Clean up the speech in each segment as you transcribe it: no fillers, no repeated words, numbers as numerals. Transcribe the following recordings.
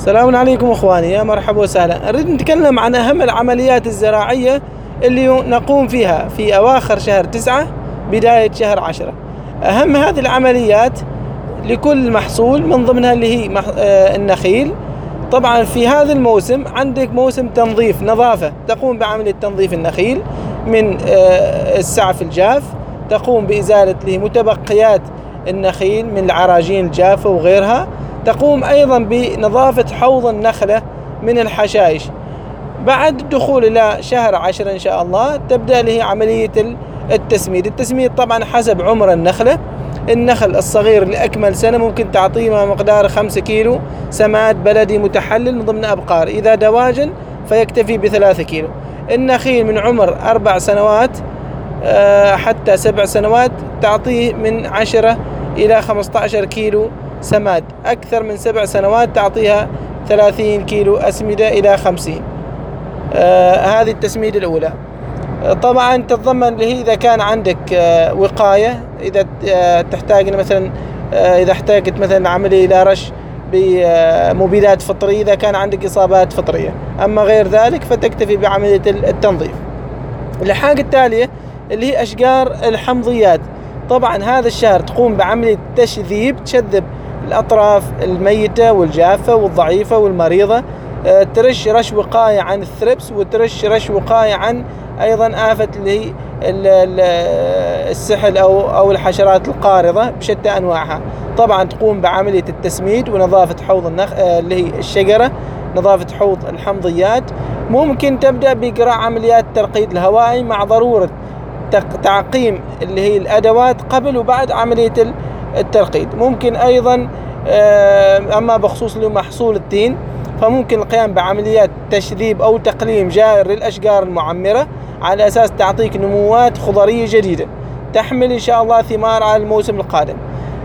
السلام عليكم اخواني، يا مرحبا وسهلا. نريد نتكلم عن اهم العمليات الزراعية اللي نقوم فيها في اواخر شهر 9 بداية شهر 10. اهم هذه العمليات لكل محصول من ضمنها اللي هي النخيل. طبعا في هذا الموسم عندك موسم تنظيف نظافة، تقوم بعملية تنظيف النخيل من السعف الجاف، تقوم بإزالة متبقيات النخيل من العراجين الجافة وغيرها، تقوم أيضا بنظافة حوض النخلة من الحشائش. بعد الدخول إلى شهر 10 إن شاء الله تبدأ له عملية التسميد. التسميد طبعا حسب عمر النخلة. النخل الصغير لأكمل سنة ممكن تعطيه مقدار 5 كيلو سماد بلدي متحلل من ضمن أبقار، إذا دواجن فيكتفي ب3 كيلو. النخيل من عمر 4 سنوات حتى 7 سنوات تعطيه من 10 إلى 15 كيلو سماد، أكثر من 7 سنوات تعطيها 30 كيلو أسمدة إلى 50. هذه التسميد الأولى. طبعا تتضمن اللي إذا كان عندك وقاية، إذا تحتاج مثلا إذا احتاجت مثلا عملية إلى رش بمبيدات فطرية إذا كان عندك إصابات فطرية، أما غير ذلك فتكتفي بعملية التنظيف. الحاجة التالية اللي هي أشجار الحمضيات. طبعا هذا الشهر تقوم بعملية تشذيب، تشذب الأطراف الميتة والجافة والضعيفة والمريضة، ترش رش وقاية عن الثربس، وترش رش وقاية عن أيضا آفة اللي هي السحل أو الحشرات القارضة بشتى أنواعها. طبعا تقوم بعملية التسميد ونظافة حوض اللي هي الشجرة، نظافة حوض الحمضيات. ممكن تبدأ بإجراء عمليات الترقيد الهوائي مع ضرورة تعقيم اللي هي الأدوات قبل وبعد عملية الترقيد. ممكن أيضا أما بخصوص محصول التين فممكن القيام بعمليات تشذيب أو تقليم جائر للأشجار المعمرة على أساس تعطيك نموات خضرية جديدة تحمل إن شاء الله ثمار على الموسم القادم.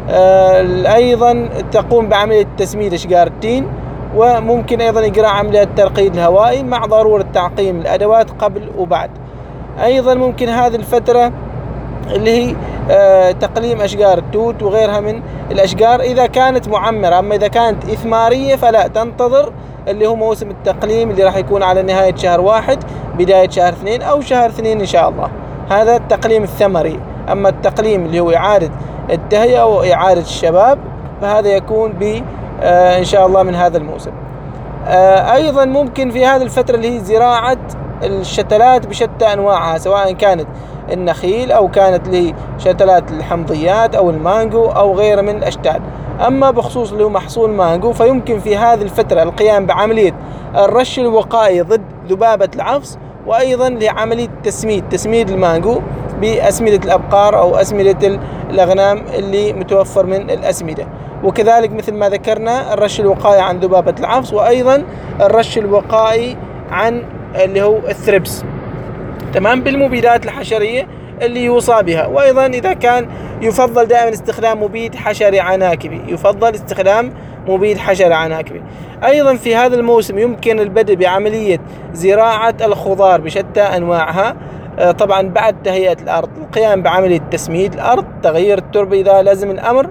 أيضا تقوم بعملية تسميد أشجار التين، وممكن أيضا إجراء عمليات الترقيد الهوائي مع ضرورة تعقيم الأدوات قبل وبعد. أيضا ممكن هذه الفترة اللي هي تقليم أشجار التوت وغيرها من الأشجار إذا كانت معمرة. أما إذا كانت إثمارية فلا، تنتظر اللي هو موسم التقليم اللي راح يكون على نهاية شهر 1 بداية شهر 2 أو شهر 2 إن شاء الله. هذا التقليم الثمري. أما التقليم اللي هو إعادة التهيئة أو إعادة الشباب فهذا يكون إن شاء الله من هذا الموسم. أيضا ممكن في هذه الفترة اللي هي زراعة الشتلات بشتى أنواعها، سواء كانت النخيل أو كانت لي شتلات الحمضيات أو المانجو أو غيره من الأشتال. أما بخصوص له محصول مانجو فيمكن في هذه الفترة القيام بعملية الرش الوقائي ضد ذبابة العفص، وأيضا لعملية تسميد المانجو بأسمدة الأبقار أو أسمدة الأغنام اللي متوفر من الأسمدة. وكذلك مثل ما ذكرنا الرش الوقائي عن ذبابة العفص، وأيضا الرش الوقائي عن اللي هو الثربس، تمام، بالمبيدات الحشرية اللي يوصى بها. وأيضا إذا كان يفضل دائما استخدام مبيد حشري عناكبي، يفضل استخدام مبيد حشري عناكبي. أيضا في هذا الموسم يمكن البدء بعملية زراعة الخضار بشتى أنواعها. طبعا بعد تهيئة الأرض القيام بعملية تسميد الأرض، تغيير التربة إذا لازم الأمر،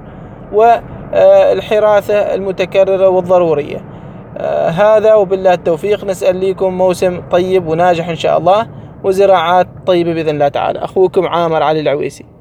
والحراثة المتكررة والضرورية. هذا وبالله التوفيق. نسأل لكم موسم طيب وناجح إن شاء الله وزراعات طيبة بإذن الله تعالى. أخوكم عامر علي العويسي.